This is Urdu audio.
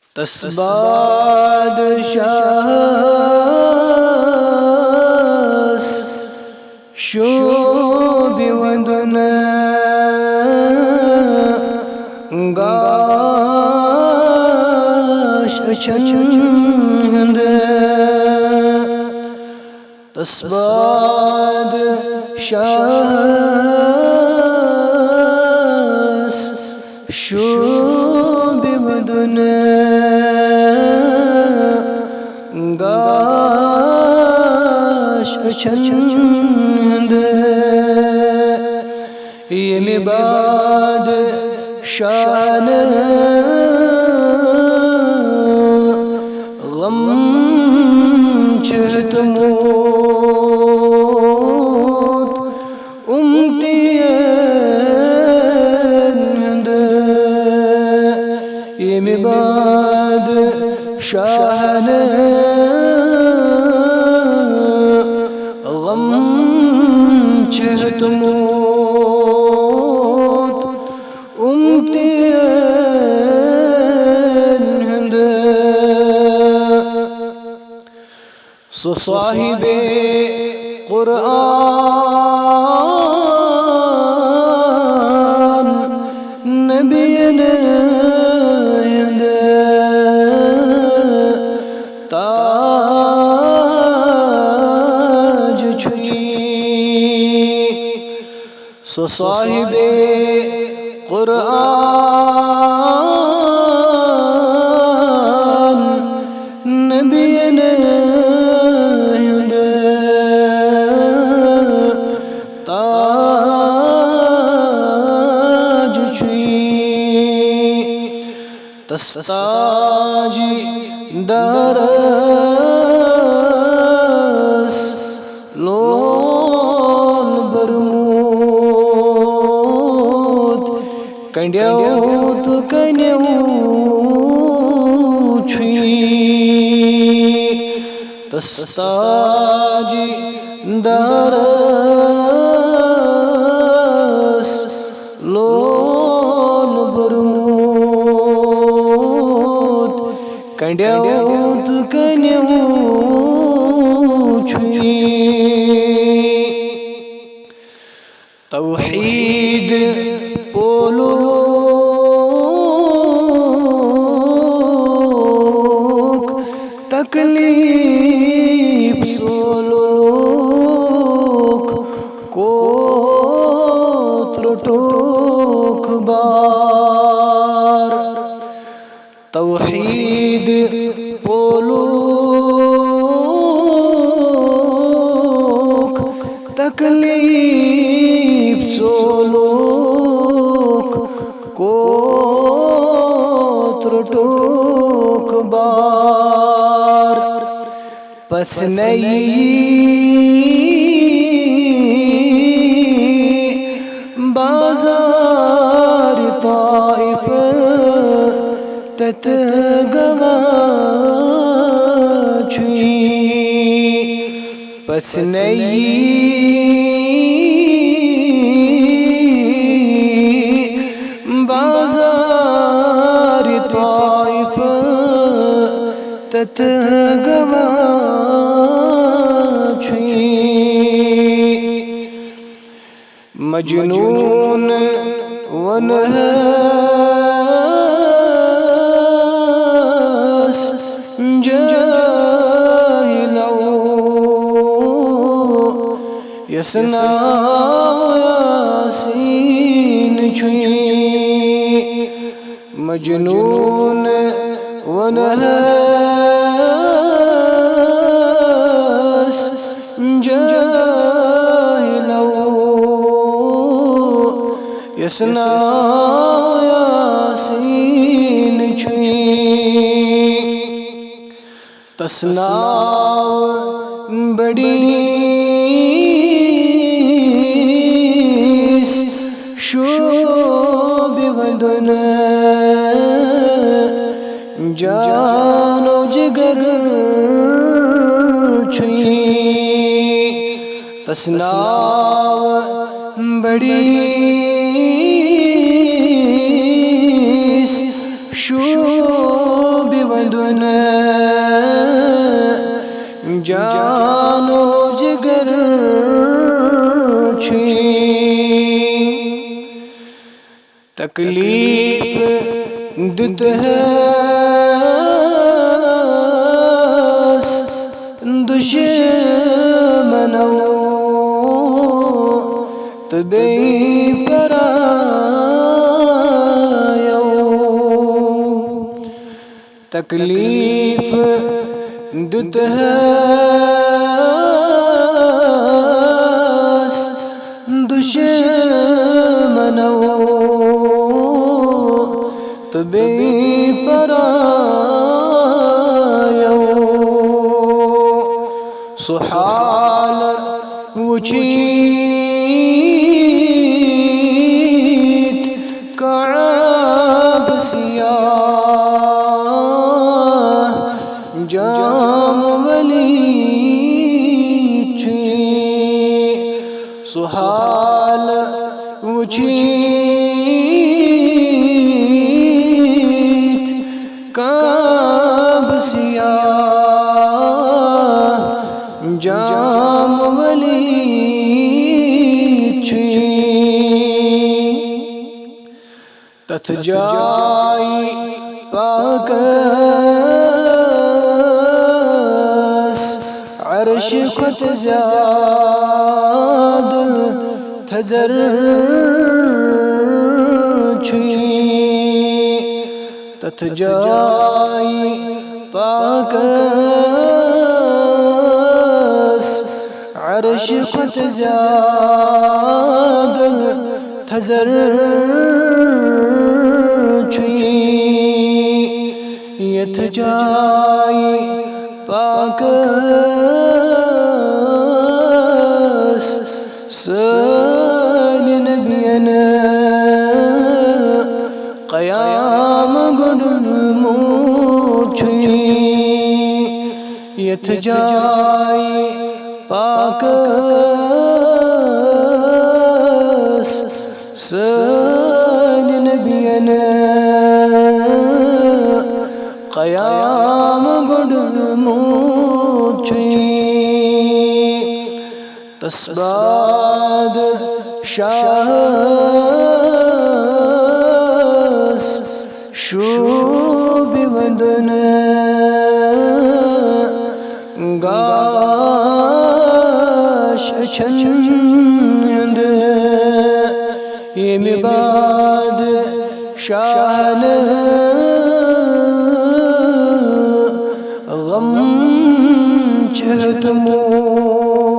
تسباد شاس شوب ودنا گاش چند تسباد شاس شوب ودنا گاش چند یمی باد شان غم چتموت امتیند یمی باد شان غم چتموت امتیند صاحب قرآن نبی نند تاج چھوئی صاحب قرآن نبی نند تاج چھوئی تستاجی درس لون برموت کنڈیوت کنیو چھوئی تستاجی درس لون برموت کنڈیوت کنیو چھوئی توحید پولوک تکلیف سولوک کوتر ٹوک بار توحید پولوک تکلیف سولوک کوتر ٹوک بار پس نئی بازار طائف تت گوا چھوئی پس نئی بازار طائف تت گوا چھوئی مجنون ونہس جاہلو یسنا یاسین چھوئی مجنون ونہس جاہلو یسنا یاسین چھوئی تسنا بڑی شوب ودن جانو جگر چھوئی تسنا بڑی شوب تکلیف دت ہے دشمنو تبی پرایو تکلیف دت ہے دشمنو تبی پرایو سحال وچیت کعب سیاہ جام ولی سحال وچیت کعب سیاہ جام ولی تتھ جائی پاکس عرش خط زیاد تھزر تتھ جائی پاکس عرش خط زیاد تھزر یتھ جائی پاکس سال نبین قیام گن موچھی یتھ جائی پاکس سال نبین قیام گن موچھی تسباد شاہ شوب ودن گاش چند یم باد شاہن غم چہتمو